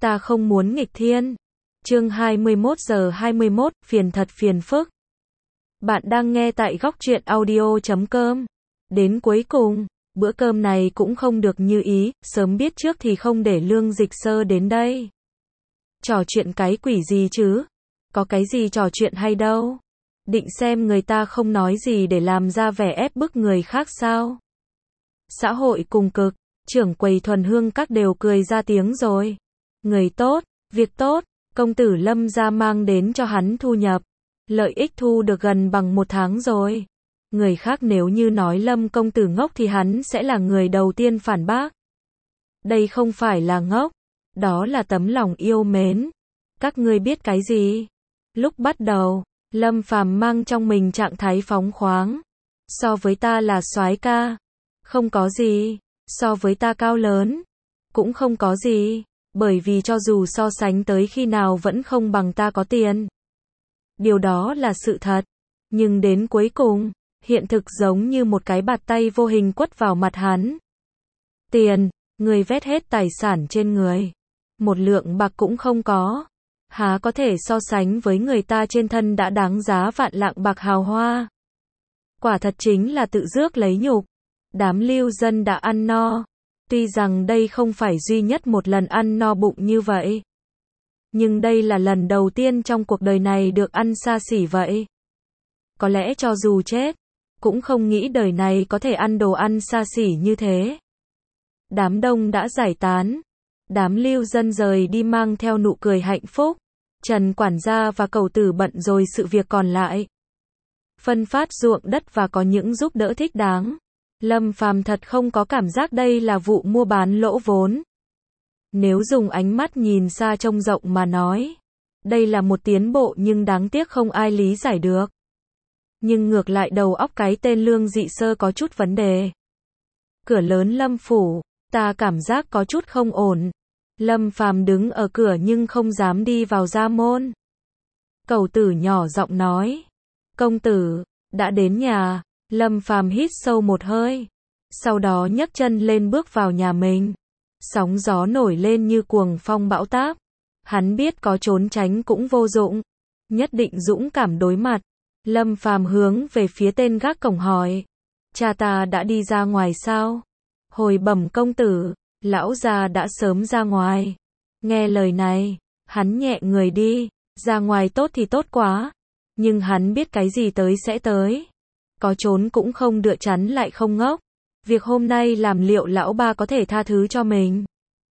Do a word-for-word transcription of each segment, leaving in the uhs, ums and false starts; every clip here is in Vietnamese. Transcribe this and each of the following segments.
Ta không muốn nghịch thiên. Chương hai mươi mốt giờ hai mươi mốt, phiền thật phiền phức. Bạn đang nghe tại góc truyện audio chấm com. Đến cuối cùng, bữa cơm này cũng không được như ý, sớm biết trước thì không để Lương Dịch Sơ đến đây. Trò chuyện cái quỷ gì chứ? Có cái gì trò chuyện hay đâu? Định xem người ta không nói gì để làm ra vẻ ép bức người khác sao? Xã hội cùng cực, trưởng quầy thuần hương các đều cười ra tiếng rồi. Người tốt, việc tốt, công tử Lâm gia mang đến cho hắn thu nhập. Lợi ích thu được gần bằng một tháng rồi. Người khác nếu như nói Lâm công tử ngốc thì hắn sẽ là người đầu tiên phản bác. Đây không phải là ngốc, đó là tấm lòng yêu mến. Các ngươi biết cái gì? Lúc bắt đầu, Lâm Phàm mang trong mình trạng thái phóng khoáng. So với ta là soái ca, không có gì. So với ta cao lớn, cũng không có gì. Bởi vì cho dù so sánh tới khi nào vẫn không bằng ta có tiền. Điều đó là sự thật. Nhưng đến cuối cùng, hiện thực giống như một cái bạt tay vô hình quất vào mặt hắn. Tiền, người vét hết tài sản trên người. Một lượng bạc cũng không có. Há có thể so sánh với người ta trên thân đã đáng giá vạn lạng bạc hào hoa. Quả thật chính là tự rước lấy nhục. Đám lưu dân đã ăn no. Tuy rằng đây không phải duy nhất một lần ăn no bụng như vậy. Nhưng đây là lần đầu tiên trong cuộc đời này được ăn xa xỉ vậy. Có lẽ cho dù chết, cũng không nghĩ đời này có thể ăn đồ ăn xa xỉ như thế. Đám đông đã giải tán. Đám lưu dân rời đi mang theo nụ cười hạnh phúc. Trần quản gia và cẩu tử bận rồi sự việc còn lại. Phân phát ruộng đất và có những giúp đỡ thích đáng. Lâm Phàm thật không có cảm giác đây là vụ mua bán lỗ vốn. Nếu dùng ánh mắt nhìn xa trông rộng mà nói, đây là một tiến bộ nhưng đáng tiếc không ai lý giải được. Nhưng ngược lại đầu óc cái tên Lương Dị Sơ có chút vấn đề. Cửa lớn Lâm phủ, ta cảm giác có chút không ổn. Lâm Phàm đứng ở cửa nhưng không dám đi vào ra môn. Cẩu tử nhỏ giọng nói, công tử, đã đến nhà. Lâm Phàm hít sâu một hơi, sau đó nhấc chân lên bước vào nhà mình. Sóng gió nổi lên như cuồng phong bão táp. Hắn biết có trốn tránh cũng vô dụng, nhất định dũng cảm đối mặt. Lâm Phàm hướng về phía tên gác cổng hỏi, cha ta đã đi ra ngoài sao? Hồi bẩm công tử, lão già đã sớm ra ngoài. Nghe lời này, hắn nhẹ người đi, ra ngoài tốt thì tốt quá. Nhưng hắn biết cái gì tới sẽ tới. Có trốn cũng không đựa chắn lại không ngốc. Việc hôm nay làm liệu lão ba có thể tha thứ cho mình.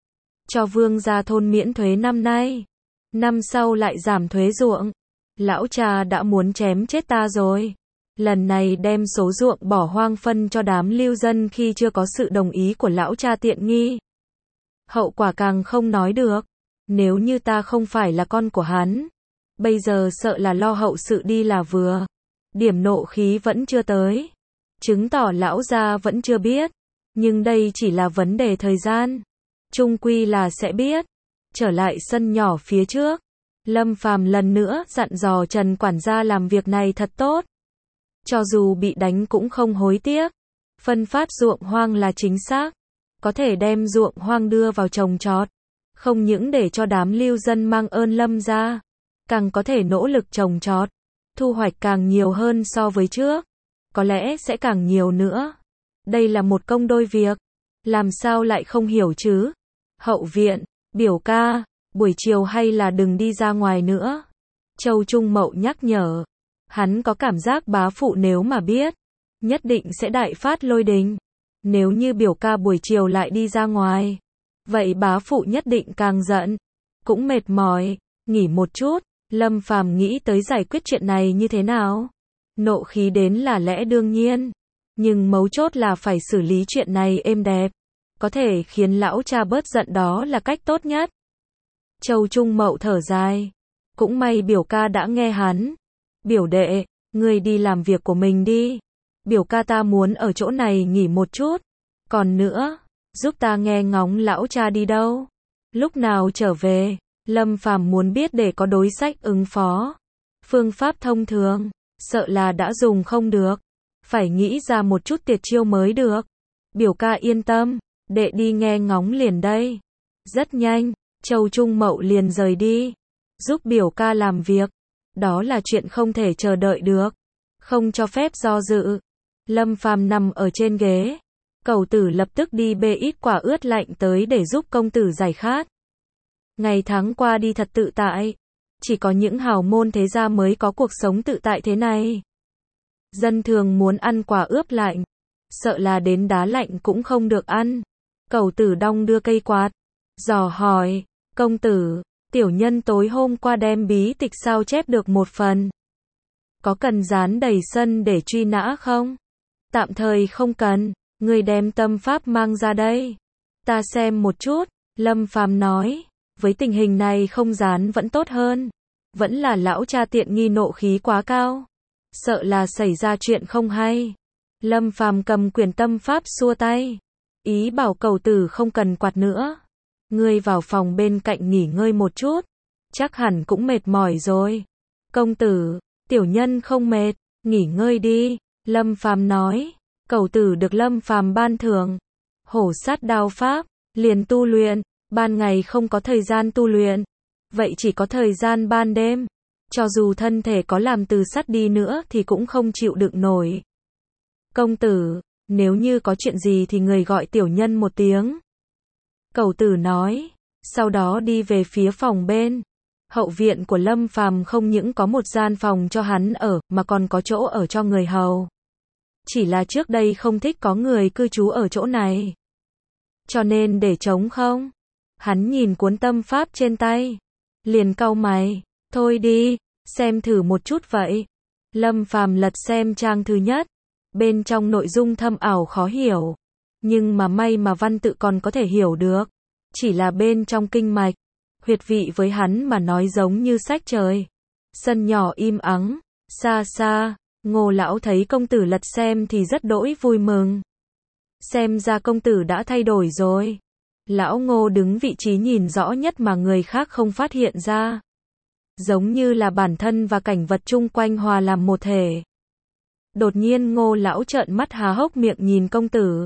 Cho vương gia thôn miễn thuế năm nay. Năm sau lại giảm thuế ruộng. Lão cha đã muốn chém chết ta rồi. Lần này đem số ruộng bỏ hoang phân cho đám lưu dân khi chưa có sự đồng ý của lão cha tiện nghi. Hậu quả càng không nói được. Nếu như ta không phải là con của hắn, bây giờ sợ là lo hậu sự đi là vừa. Điểm nộ khí vẫn chưa tới. Chứng tỏ lão gia vẫn chưa biết. Nhưng đây chỉ là vấn đề thời gian. Chung quy là sẽ biết. Trở lại sân nhỏ phía trước. Lâm Phàm lần nữa dặn dò Trần quản gia làm việc này thật tốt. Cho dù bị đánh cũng không hối tiếc. Phân phát ruộng hoang là chính xác. Có thể đem ruộng hoang đưa vào trồng trọt. Không những để cho đám lưu dân mang ơn Lâm gia. Càng có thể nỗ lực trồng trọt. Thu hoạch càng nhiều hơn so với trước. Có lẽ sẽ càng nhiều nữa. Đây là một công đôi việc. Làm sao lại không hiểu chứ? Hậu viện, biểu ca, buổi chiều hay là đừng đi ra ngoài nữa. Châu Trung Mậu nhắc nhở. Hắn có cảm giác bá phụ nếu mà biết, nhất định sẽ đại phát lôi đình. Nếu như biểu ca buổi chiều lại đi ra ngoài, vậy bá phụ nhất định càng giận. Cũng mệt mỏi, nghỉ một chút. Lâm Phàm nghĩ tới giải quyết chuyện này như thế nào. Nộ khí đến là lẽ đương nhiên. Nhưng mấu chốt là phải xử lý chuyện này êm đẹp. Có thể khiến lão cha bớt giận đó là cách tốt nhất. Châu Trung Mậu thở dài. Cũng may biểu ca đã nghe hắn. Biểu đệ, ngươi đi làm việc của mình đi. Biểu ca ta muốn ở chỗ này nghỉ một chút. Còn nữa, giúp ta nghe ngóng lão cha đi đâu. Lúc nào trở về. Lâm Phàm muốn biết để có đối sách ứng phó. Phương pháp thông thường, sợ là đã dùng không được. Phải nghĩ ra một chút tuyệt chiêu mới được. Biểu ca yên tâm, đệ đi nghe ngóng liền đây. Rất nhanh, Châu Trung Mậu liền rời đi, giúp biểu ca làm việc. Đó là chuyện không thể chờ đợi được, không cho phép do dự. Lâm Phàm nằm ở trên ghế, Cẩu Tử lập tức đi bê ít quả ướt lạnh tới để giúp công tử giải khát. Ngày tháng qua đi thật tự tại, chỉ có những hào môn thế gia mới có cuộc sống tự tại thế này. Dân thường muốn ăn quả ướp lạnh, sợ là đến đá lạnh cũng không được ăn. Cẩu Tử đong đưa cây quạt, dò hỏi, công tử, tiểu nhân tối hôm qua đem bí tịch sao chép được một phần. Có cần dán đầy sân để truy nã không? Tạm thời không cần, người đem tâm pháp mang ra đây. Ta xem một chút, Lâm Phàm nói, với tình hình này không dán vẫn tốt hơn. Vẫn là lão cha tiện nghi nộ khí quá cao. Sợ là xảy ra chuyện không hay. Lâm Phàm cầm quyển tâm pháp xua tay. Ý bảo Cẩu Tử không cần quạt nữa. Ngươi vào phòng bên cạnh nghỉ ngơi một chút. Chắc hẳn cũng mệt mỏi rồi. Công tử, tiểu nhân không mệt, nghỉ ngơi đi. Lâm Phàm nói. Cẩu Tử được Lâm Phàm ban thưởng hổ sát đao pháp, liền tu luyện. Ban ngày không có thời gian tu luyện, vậy chỉ có thời gian ban đêm. Cho dù thân thể có làm từ sắt đi nữa thì cũng không chịu đựng nổi. Công tử, nếu như có chuyện gì thì người gọi tiểu nhân một tiếng. Cẩu Tử nói, sau đó đi về phía phòng bên. Hậu viện của Lâm Phàm không những có một gian phòng cho hắn ở, mà còn có chỗ ở cho người hầu. Chỉ là trước đây không thích có người cư trú ở chỗ này, cho nên để trống không. Hắn nhìn cuốn tâm pháp trên tay, liền cau mày, thôi đi, xem thử một chút vậy. Lâm Phàm lật xem trang thứ nhất, bên trong nội dung thâm ảo khó hiểu, nhưng mà may mà văn tự còn có thể hiểu được, chỉ là bên trong kinh mạch, huyệt vị với hắn mà nói giống như sách trời. Sân nhỏ im ắng, xa xa, Ngô lão thấy công tử lật xem thì rất đỗi vui mừng. Xem ra công tử đã thay đổi rồi. Lão Ngô đứng vị trí nhìn rõ nhất mà người khác không phát hiện ra. Giống như là bản thân và cảnh vật chung quanh hòa làm một thể. Đột nhiên Ngô lão trợn mắt há hốc miệng nhìn công tử.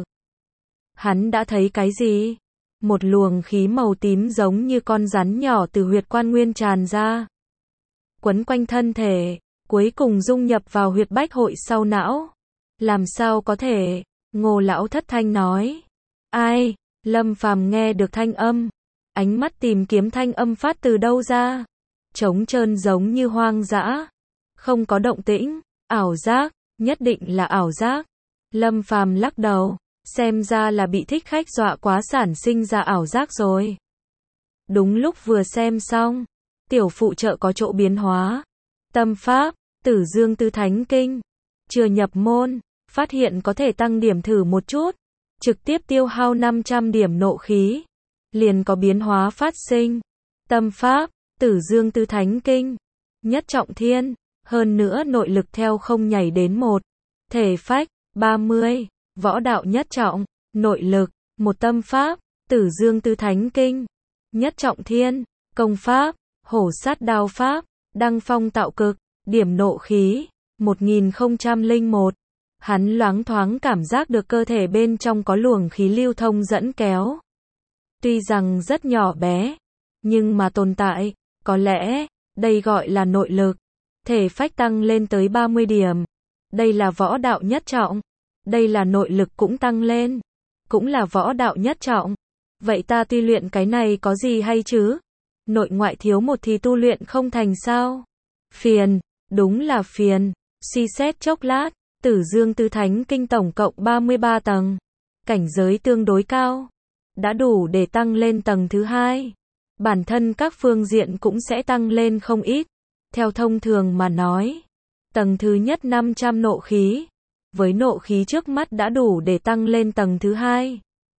Hắn đã thấy cái gì? Một luồng khí màu tím giống như con rắn nhỏ từ huyệt quan nguyên tràn ra, quấn quanh thân thể, cuối cùng dung nhập vào huyệt bách hội sau não. Làm sao có thể? Ngô lão thất thanh nói. Ai? Lâm Phàm nghe được thanh âm, ánh mắt tìm kiếm thanh âm phát từ đâu ra. Trống trơn giống như hoang dã, không có động tĩnh. Ảo giác, nhất định là ảo giác. Lâm Phàm lắc đầu, xem ra là bị thích khách dọa quá sản sinh ra ảo giác rồi. Đúng lúc vừa xem xong, tiểu phụ trợ có chỗ biến hóa. Tâm pháp, Tử Dương Tứ Thánh Kinh. Chưa nhập môn, phát hiện có thể tăng điểm thử một chút. Trực tiếp tiêu hao năm trăm điểm nộ khí, liền có biến hóa phát sinh. Tâm pháp, Tử Dương Tứ Thánh Kinh. Nhất trọng thiên, hơn nữa nội lực theo không nhảy đến một. Thể phách, ba mươi. Võ đạo nhất trọng, nội lực, một. Tâm pháp, Tử Dương Tứ Thánh Kinh. Nhất trọng thiên, công pháp, hổ sát đao pháp, đăng phong tạo cực, điểm nộ khí, một nghìn không trăm lẻ một. Hắn loáng thoáng cảm giác được cơ thể bên trong có luồng khí lưu thông dẫn kéo. Tuy rằng rất nhỏ bé, nhưng mà tồn tại, có lẽ, đây gọi là nội lực. Thể phách tăng lên tới ba mươi điểm. Đây là võ đạo nhất trọng. Đây là nội lực cũng tăng lên. Cũng là võ đạo nhất trọng. Vậy ta tuy luyện cái này có gì hay chứ? Nội ngoại thiếu một thì tu luyện không thành sao? Phiền, đúng là phiền. Suy xét chốc lát, Tử Dương Tứ Thánh Kinh tổng cộng ba mươi ba tầng. Cảnh giới tương đối cao. Đã đủ để tăng lên tầng thứ hai. Bản thân các phương diện cũng sẽ tăng lên không ít. Theo thông thường mà nói, tầng thứ nhất năm trăm nộ khí. Với nộ khí trước mắt đã đủ để tăng lên tầng thứ hai.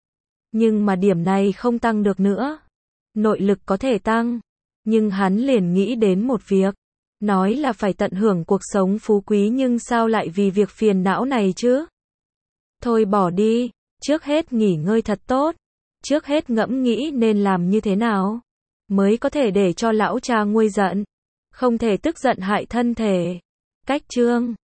Nhưng mà điểm này không tăng được nữa. Nội lực có thể tăng, nhưng hắn liền nghĩ đến một việc. Nói là phải tận hưởng cuộc sống phú quý nhưng sao lại vì việc phiền não này chứ? Thôi bỏ đi, trước hết nghỉ ngơi thật tốt. Trước hết ngẫm nghĩ nên làm như thế nào mới có thể để cho lão cha nguôi giận. Không thể tức giận hại thân thể. Cách chương